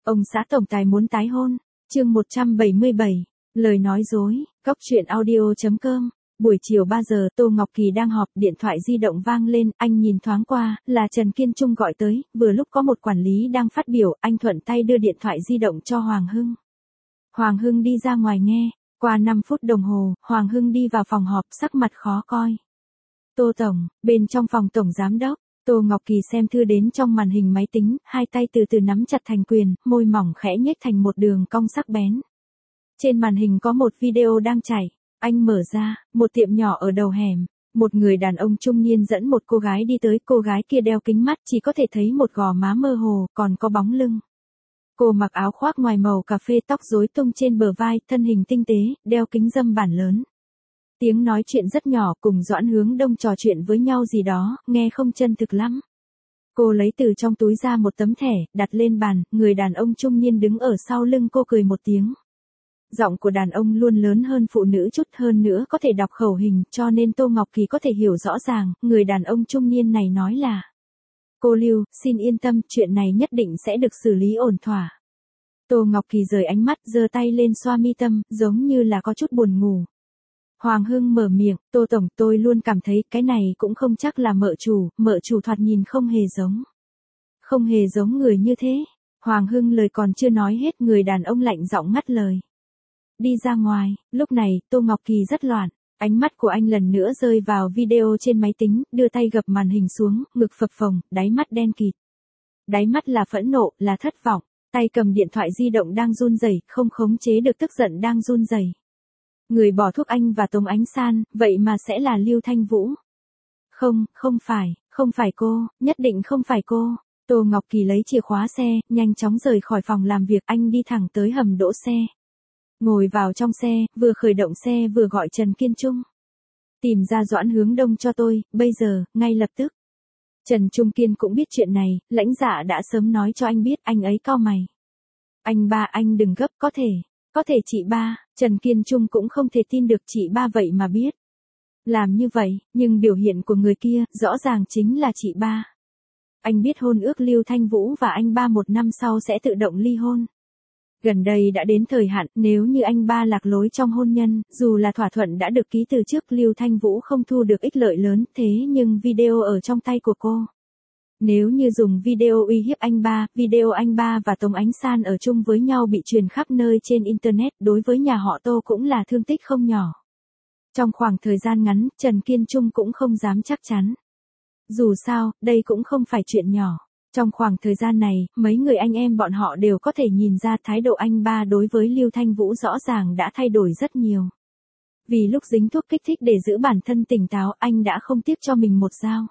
Ông xã tổng tài muốn tái hôn. Chương 177. Lời nói dối. Cóc truyện audio.com. Buổi chiều 3 giờ, Tô Ngọc Kỳ đang họp, điện thoại di động vang lên, anh nhìn thoáng qua, là Trần Kiên Trung gọi tới, vừa lúc có một quản lý đang phát biểu, anh thuận tay đưa điện thoại di động cho Hoàng Hưng. Hoàng Hưng đi ra ngoài nghe, qua 5 phút đồng hồ, Hoàng Hưng đi vào phòng họp, sắc mặt khó coi. Tô Tổng, bên trong phòng Tổng Giám đốc. Tô Ngọc Kỳ xem thư đến trong màn hình máy tính, hai tay từ từ nắm chặt thành quyền, môi mỏng khẽ nhếch thành một đường cong sắc bén. Trên màn hình có một video đang chảy, anh mở ra, một tiệm nhỏ ở đầu hẻm, một người đàn ông trung niên dẫn một cô gái đi tới, cô gái kia đeo kính mắt, chỉ có thể thấy một gò má mơ hồ, còn có bóng lưng. Cô mặc áo khoác ngoài màu cà phê, tóc rối tung trên bờ vai, thân hình tinh tế, đeo kính râm bản lớn. Tiếng nói chuyện rất nhỏ, cùng Doãn Hướng Đông trò chuyện với nhau gì đó, nghe không chân thực lắm. Cô lấy từ trong túi ra một tấm thẻ, đặt lên bàn, người đàn ông trung niên đứng ở sau lưng cô cười một tiếng. Giọng của đàn ông luôn lớn hơn phụ nữ chút, hơn nữa có thể đọc khẩu hình, cho nên Tô Ngọc Kỳ có thể hiểu rõ ràng, người đàn ông trung niên này nói là: "Cô Lưu, xin yên tâm, chuyện này nhất định sẽ được xử lý ổn thỏa." Tô Ngọc Kỳ rời ánh mắt, giơ tay lên xoa mi tâm, giống như là có chút buồn ngủ. Hoàng Hưng mở miệng, "Tô Tổng, tôi luôn cảm thấy cái này cũng không chắc là mợ chủ thoạt nhìn không hề giống người như thế." Hoàng Hưng lời còn chưa nói hết, người đàn ông lạnh giọng ngắt lời. "Đi ra ngoài." Lúc này, Tô Ngọc Kỳ rất loạn, ánh mắt của anh lần nữa rơi vào video trên máy tính, đưa tay gập màn hình xuống, ngực phập phồng, đáy mắt đen kịt. Đáy mắt là phẫn nộ, là thất vọng, tay cầm điện thoại di động đang run rẩy, không khống chế được tức giận đang run rẩy. Người bỏ thuốc anh và Tống Ánh San, vậy mà sẽ là Lưu Thanh Vũ. Không phải cô, nhất định không phải cô. Tô Ngọc Kỳ lấy chìa khóa xe, nhanh chóng rời khỏi phòng làm việc, anh đi thẳng tới hầm đỗ xe. Ngồi vào trong xe, vừa khởi động xe vừa gọi Trần Kiên Trung. "Tìm ra Doãn Hướng Đông cho tôi, bây giờ, ngay lập tức." Trần Trung Kiên cũng biết chuyện này, lãnh dạ đã sớm nói cho anh biết, anh ấy cau mày. "Anh ba, anh đừng gấp, có thể chị ba." Trần Kiên Trung cũng không thể tin được chị ba vậy mà biết làm như vậy, nhưng biểu hiện của người kia, rõ ràng chính là chị ba. Anh biết hôn ước Lưu Thanh Vũ và anh ba 1 năm sau sẽ tự động ly hôn. Gần đây đã đến thời hạn, nếu như anh ba lạc lối trong hôn nhân, dù là thỏa thuận đã được ký từ trước, Lưu Thanh Vũ không thu được ích lợi lớn, thế nhưng video ở trong tay của cô. Nếu như dùng video uy hiếp anh ba, video anh ba và Tống Ánh San ở chung với nhau bị truyền khắp nơi trên Internet, đối với nhà họ Tô cũng là thương tích không nhỏ. Trong khoảng thời gian ngắn, Trần Kiên Trung cũng không dám chắc chắn. Dù sao, đây cũng không phải chuyện nhỏ. Trong khoảng thời gian này, mấy người anh em bọn họ đều có thể nhìn ra thái độ anh ba đối với Lưu Thanh Vũ rõ ràng đã thay đổi rất nhiều. Vì lúc dính thuốc kích thích để giữ bản thân tỉnh táo, anh đã không tiếc cho mình một dao.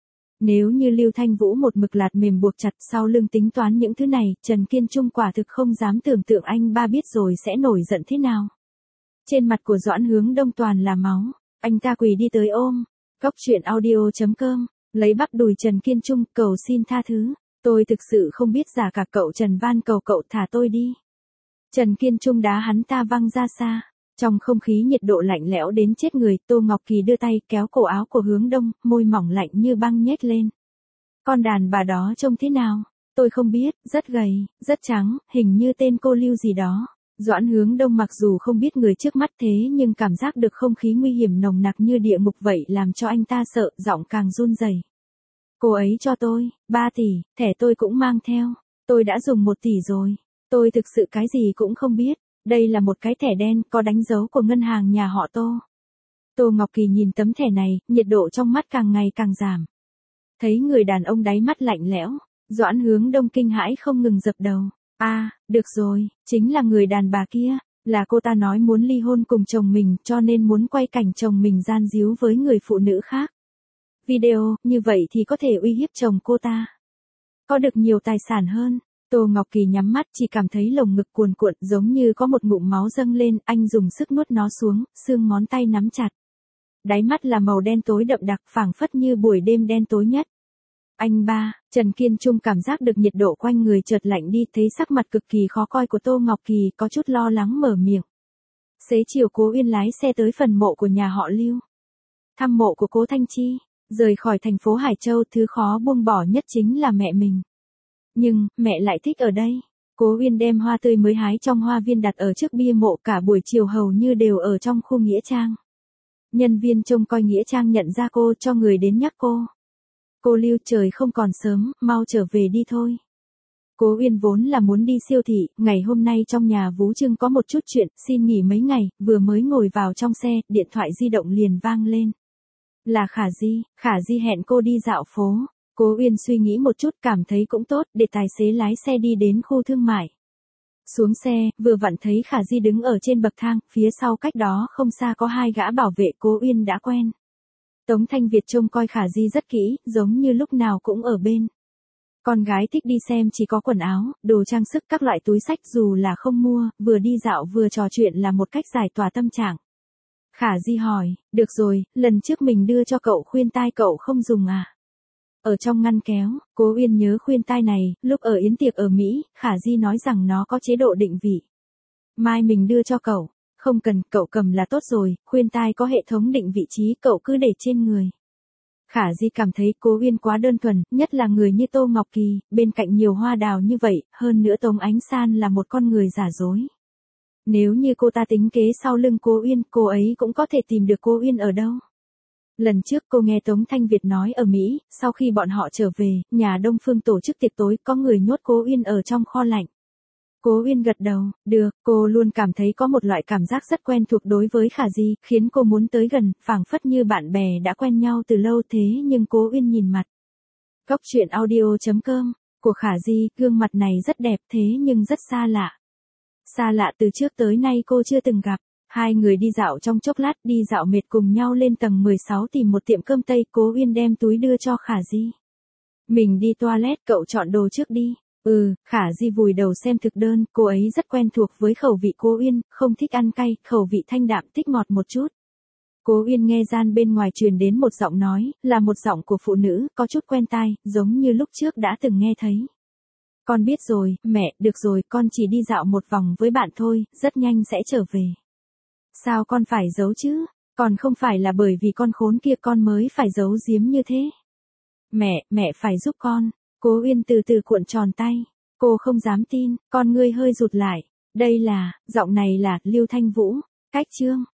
Nếu như Lưu Thanh Vũ một mực lạt mềm buộc chặt sau lưng tính toán những thứ này, Trần Kiên Trung quả thực không dám tưởng tượng anh ba biết rồi sẽ nổi giận thế nào. Trên mặt của Doãn Hướng Đông toàn là máu, anh ta quỳ đi tới ôm. Cóc truyện audio.com, lấy bắp đùi Trần Kiên Trung, cầu xin tha thứ. "Tôi thực sự không biết, giả cả cậu Trần, van cầu cậu thả tôi đi." Trần Kiên Trung đá hắn ta văng ra xa. Trong không khí nhiệt độ lạnh lẽo đến chết người, Tô Ngọc Kỳ đưa tay kéo cổ áo của Hướng Đông, môi mỏng lạnh như băng nhếch lên. "Con đàn bà đó trông thế nào?" "Tôi không biết, rất gầy, rất trắng, hình như tên cô Lưu gì đó." Doãn Hướng Đông mặc dù không biết người trước mắt thế nhưng cảm giác được không khí nguy hiểm nồng nặc như địa ngục vậy làm cho anh ta sợ, giọng càng run rẩy. "Cô ấy cho tôi 3 tỷ, thẻ tôi cũng mang theo. Tôi đã dùng 1 tỷ rồi. Tôi thực sự cái gì cũng không biết. Đây là một cái thẻ đen, có đánh dấu của ngân hàng nhà họ Tô." Tô Ngọc Kỳ nhìn tấm thẻ này, nhiệt độ trong mắt càng ngày càng giảm. Thấy người đàn ông đáy mắt lạnh lẽo, Doãn Hướng Đông kinh hãi không ngừng dập đầu. Được rồi, chính là người đàn bà kia, là cô ta nói muốn ly hôn cùng chồng mình, cho nên muốn quay cảnh chồng mình gian díu với người phụ nữ khác. Video, như vậy thì có thể uy hiếp chồng cô ta, có được nhiều tài sản hơn. Tô Ngọc Kỳ nhắm mắt, chỉ cảm thấy lồng ngực cuồn cuộn, giống như có một ngụm máu dâng lên, anh dùng sức nuốt nó xuống, xương ngón tay nắm chặt. Đáy mắt là màu đen tối đậm đặc, phảng phất như buổi đêm đen tối nhất. "Anh ba." Trần Kiên Trung cảm giác được nhiệt độ quanh người chợt lạnh đi, thấy sắc mặt cực kỳ khó coi của Tô Ngọc Kỳ, có chút lo lắng mở miệng. Xế chiều Cố Uyên lái xe tới phần mộ của nhà họ Lưu, thăm mộ của Cố Thanh Chi. Rời khỏi thành phố Hải Châu, thứ khó buông bỏ nhất chính là mẹ mình. Nhưng, mẹ lại thích ở đây. Cố Uyên đem hoa tươi mới hái trong hoa viên đặt ở trước bia mộ, cả buổi chiều hầu như đều ở trong khu nghĩa trang. Nhân viên trông coi nghĩa trang nhận ra cô, cho người đến nhắc cô. Cô Lưu, trời không còn sớm, mau trở về đi thôi. Cố Uyên vốn là muốn đi siêu thị, ngày hôm nay trong nhà Vú Trưng có một chút chuyện, xin nghỉ mấy ngày, vừa mới ngồi vào trong xe, điện thoại di động liền vang lên. Là Khả Di hẹn cô đi dạo phố. Cố Uyên suy nghĩ một chút, cảm thấy cũng tốt, để tài xế lái xe đi đến khu thương mại. Xuống xe, vừa vặn thấy Khả Di đứng ở trên bậc thang, phía sau cách đó không xa có hai gã bảo vệ Cố Uyên đã quen. Tống Thanh Việt trông coi Khả Di rất kỹ, giống như lúc nào cũng ở bên. Con gái thích đi xem chỉ có quần áo, đồ trang sức, các loại túi xách, dù là không mua, vừa đi dạo vừa trò chuyện là một cách giải tỏa tâm trạng. Khả Di hỏi, được rồi, lần trước mình đưa cho cậu khuyên tai cậu không dùng à? Ở trong ngăn kéo, Cố Uyên nhớ khuyên tai này, lúc ở yến tiệc ở Mỹ, Khả Di nói rằng nó có chế độ định vị. Mai mình đưa cho cậu. Không cần, cậu cầm là tốt rồi, khuyên tai có hệ thống định vị trí, cậu cứ để trên người. Khả Di cảm thấy Cố Uyên quá đơn thuần, nhất là người như Tô Ngọc Kỳ, bên cạnh nhiều hoa đào như vậy, hơn nữa Tống Ánh San là một con người giả dối. Nếu như cô ta tính kế sau lưng Cố Uyên, cô ấy cũng có thể tìm được Cố Uyên ở đâu. Lần trước cô nghe Tống Thanh Việt nói ở Mỹ, sau khi bọn họ trở về, nhà Đông Phương tổ chức tiệc tối, có người nhốt Cố Uyên ở trong kho lạnh. Cố Uyên gật đầu, được, cô luôn cảm thấy có một loại cảm giác rất quen thuộc đối với Khả Di, khiến cô muốn tới gần, phảng phất như bạn bè đã quen nhau từ lâu thế nhưng Cố Uyên nhìn mặt. Cốc truyện audio.com, của Khả Di, gương mặt này rất đẹp thế nhưng rất xa lạ. Xa lạ từ trước tới nay cô chưa từng gặp. Hai người đi dạo trong chốc lát, đi dạo mệt cùng nhau lên tầng 16 tìm một tiệm cơm Tây, Cố Uyên đem túi đưa cho Khả Di. Mình đi toilet, cậu chọn đồ trước đi. Khả Di vùi đầu xem thực đơn, cô ấy rất quen thuộc với khẩu vị Cố Uyên, không thích ăn cay, khẩu vị thanh đạm, thích ngọt một chút. Cố Uyên nghe gian bên ngoài truyền đến một giọng nói, là một giọng của phụ nữ, có chút quen tai, giống như lúc trước đã từng nghe thấy. Con biết rồi, mẹ, được rồi, con chỉ đi dạo một vòng với bạn thôi, rất nhanh sẽ trở về. Sao con phải giấu chứ? Còn không phải là bởi vì con khốn kia con mới phải giấu giếm như thế. Mẹ phải giúp con. Cố Uyên từ từ cuộn tròn tay. Cô không dám tin, con ngươi hơi rụt lại. Đây là, giọng này là Lưu Thanh Vũ. Cách chương